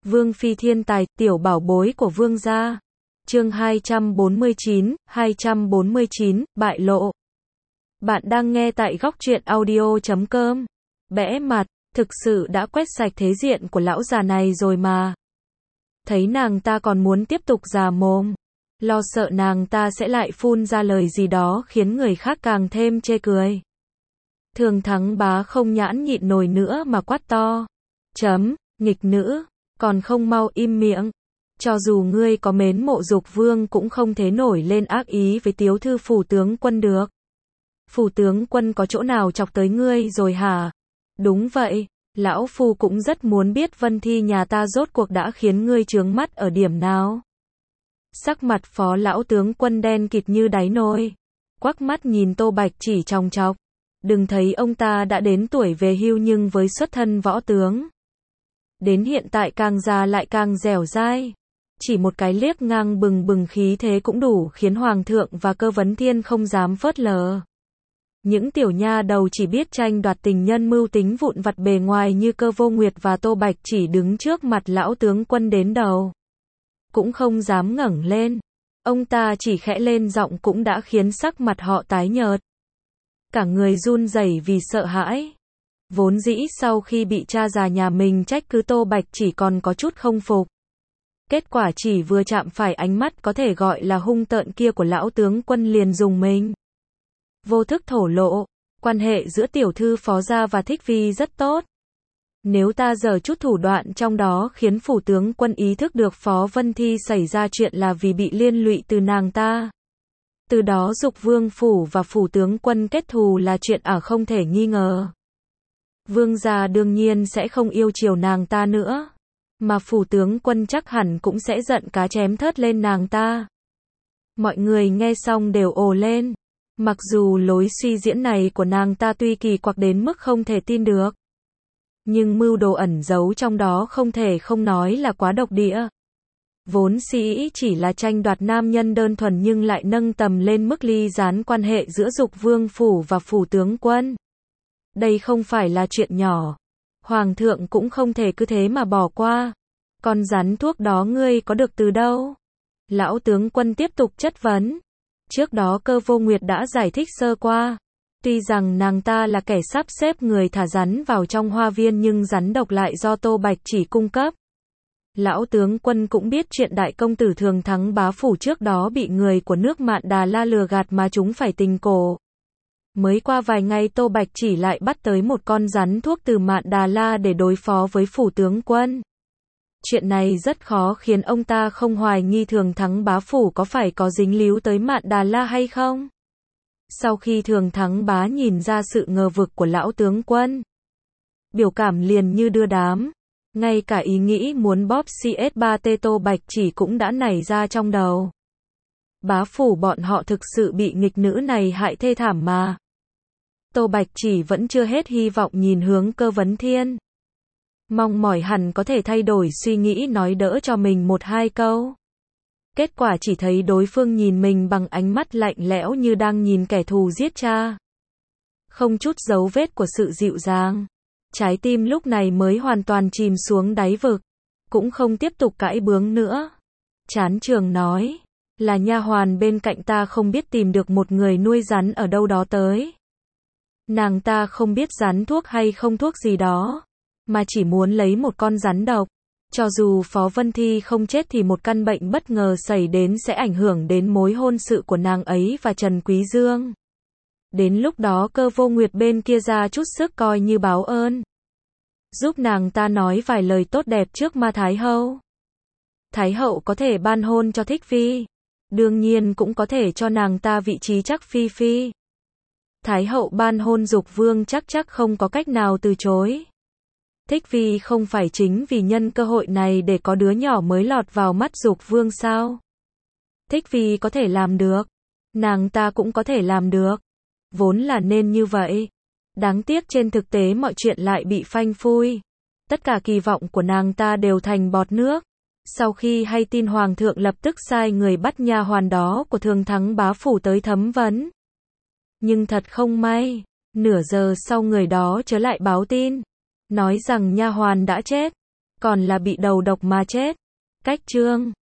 Vương phi thiên tài, tiểu bảo bối của vương gia. Chương 249, bại lộ. Bạn đang nghe tại góc truyện audio.com. Bẽ mặt, thực sự đã quét sạch thế diện của lão già này rồi mà. Thấy nàng ta còn muốn tiếp tục già mồm, lo sợ nàng ta sẽ lại phun ra lời gì đó khiến người khác càng thêm chê cười. Thường Thắng Bá không nhãn nhịn nổi nữa mà quát to. Nghịch nữ, còn không mau im miệng. Cho dù ngươi có mến mộ Dục Vương cũng không thể nổi lên ác ý với tiếu thư phủ tướng quân được. Phủ tướng quân có chỗ nào chọc tới ngươi rồi hả? Đúng vậy, lão phu cũng rất muốn biết Vân Thi nhà ta rốt cuộc đã khiến ngươi chướng mắt ở điểm nào. Sắc mặt phó lão tướng quân đen kịt như đáy nồi, quắc mắt nhìn Tô Bạch Chỉ chòng chọc. Đừng thấy ông ta đã đến tuổi về hưu nhưng với xuất thân võ tướng, đến hiện tại càng già lại càng dẻo dai. Chỉ một cái liếc ngang bừng bừng khí thế cũng đủ khiến Hoàng thượng và Cơ Vấn Thiên không dám phớt lờ. Những tiểu nha đầu chỉ biết tranh đoạt tình nhân mưu tính vụn vặt bề ngoài như Cơ Vô Nguyệt và Tô Bạch Chỉ đứng trước mặt lão tướng quân đến đầu, cũng không dám ngẩng lên. Ông ta chỉ khẽ lên giọng cũng đã khiến sắc mặt họ tái nhợt, cả người run rẩy vì sợ hãi. Vốn dĩ sau khi bị cha già nhà mình trách cứ, Tô Bạch Chỉ còn có chút không phục. Kết quả chỉ vừa chạm phải ánh mắt có thể gọi là hung tợn kia của lão tướng quân liền dùng mình. Vô thức thổ lộ, quan hệ giữa tiểu thư phó gia và Thích Vi rất tốt. Nếu ta giở chút thủ đoạn trong đó khiến phủ tướng quân ý thức được Phó Vân Thi xảy ra chuyện là vì bị liên lụy từ nàng ta, từ đó Dục Vương phủ và phủ tướng quân kết thù là chuyện không thể nghi ngờ. Vương gia đương nhiên sẽ không yêu chiều nàng ta nữa, mà phủ tướng quân chắc hẳn cũng sẽ giận cá chém thớt lên nàng ta. Mọi người nghe xong đều ồ lên. Mặc dù lối suy diễn này của nàng ta tuy kỳ quặc đến mức không thể tin được, nhưng mưu đồ ẩn giấu trong đó không thể không nói là quá độc địa. Vốn dĩ chỉ là tranh đoạt nam nhân đơn thuần nhưng lại nâng tầm lên mức ly gián quan hệ giữa Dục Vương phủ và phủ tướng quân. Đây không phải là chuyện nhỏ. Hoàng thượng cũng không thể cứ thế mà bỏ qua. Con rắn thuốc đó ngươi có được từ đâu? Lão tướng quân tiếp tục chất vấn. Trước đó Cơ Vô Nguyệt đã giải thích sơ qua. Tuy rằng nàng ta là kẻ sắp xếp người thả rắn vào trong hoa viên nhưng rắn độc lại do Tô Bạch Chỉ cung cấp. Lão tướng quân cũng biết chuyện đại công tử Thường Thắng Bá phủ trước đó bị người của nước Mạn Đà La lừa gạt mà chúng phải tình cổ. Mới qua vài ngày Tô Bạch Chỉ lại bắt tới một con rắn thuốc từ Mạn Đà La để đối phó với phủ tướng quân. Chuyện này rất khó khiến ông ta không hoài nghi Thường Thắng Bá phủ có phải có dính líu tới Mạn Đà La hay không. Sau khi Thường Thắng Bá nhìn ra sự ngờ vực của lão tướng quân, biểu cảm liền như đưa đám. Ngay cả ý nghĩ muốn bóp CS3T Tô Bạch Chỉ cũng đã nảy ra trong đầu. Bá phủ bọn họ thực sự bị nghịch nữ này hại thê thảm mà. Tô Bạch Chỉ vẫn chưa hết hy vọng nhìn hướng Cơ Vấn Thiên, mong mỏi hẳn có thể thay đổi suy nghĩ nói đỡ cho mình một hai câu. Kết quả chỉ thấy đối phương nhìn mình bằng ánh mắt lạnh lẽo như đang nhìn kẻ thù giết cha. Không chút dấu vết của sự dịu dàng. Trái tim lúc này mới hoàn toàn chìm xuống đáy vực. Cũng không tiếp tục cãi bướng nữa. Chán trường nói. Là nha hoàn bên cạnh ta không biết tìm được một người nuôi rắn ở đâu đó tới. Nàng ta không biết rắn thuốc hay không thuốc gì đó, mà chỉ muốn lấy một con rắn độc. Cho dù Phó Vân Thi không chết thì một căn bệnh bất ngờ xảy đến sẽ ảnh hưởng đến mối hôn sự của nàng ấy và Trần Quý Dương. Đến lúc đó Cơ Vô Nguyệt bên kia ra chút sức coi như báo ơn, giúp nàng ta nói vài lời tốt đẹp trước ma Thái Hậu. Thái Hậu có thể ban hôn cho Thích Phi, đương nhiên cũng có thể cho nàng ta vị trí chắc phi phi. Thái Hậu ban hôn Dục Vương chắc không có cách nào từ chối. Thích Phi không phải chính vì nhân cơ hội này để có đứa nhỏ mới lọt vào mắt Dục Vương sao? Thích Phi có thể làm được, nàng ta cũng có thể làm được. Vốn là nên như vậy. Đáng tiếc trên thực tế mọi chuyện lại bị phanh phui. Tất cả kỳ vọng của nàng ta đều thành bọt nước. Sau khi hay tin Hoàng thượng lập tức sai người bắt nha hoàn đó của Thường Thắng Bá phủ tới thẩm vấn. Nhưng thật không may, nửa giờ sau người đó trở lại báo tin, nói rằng nha hoàn đã chết. còn là bị đầu độc mà chết. Cách chương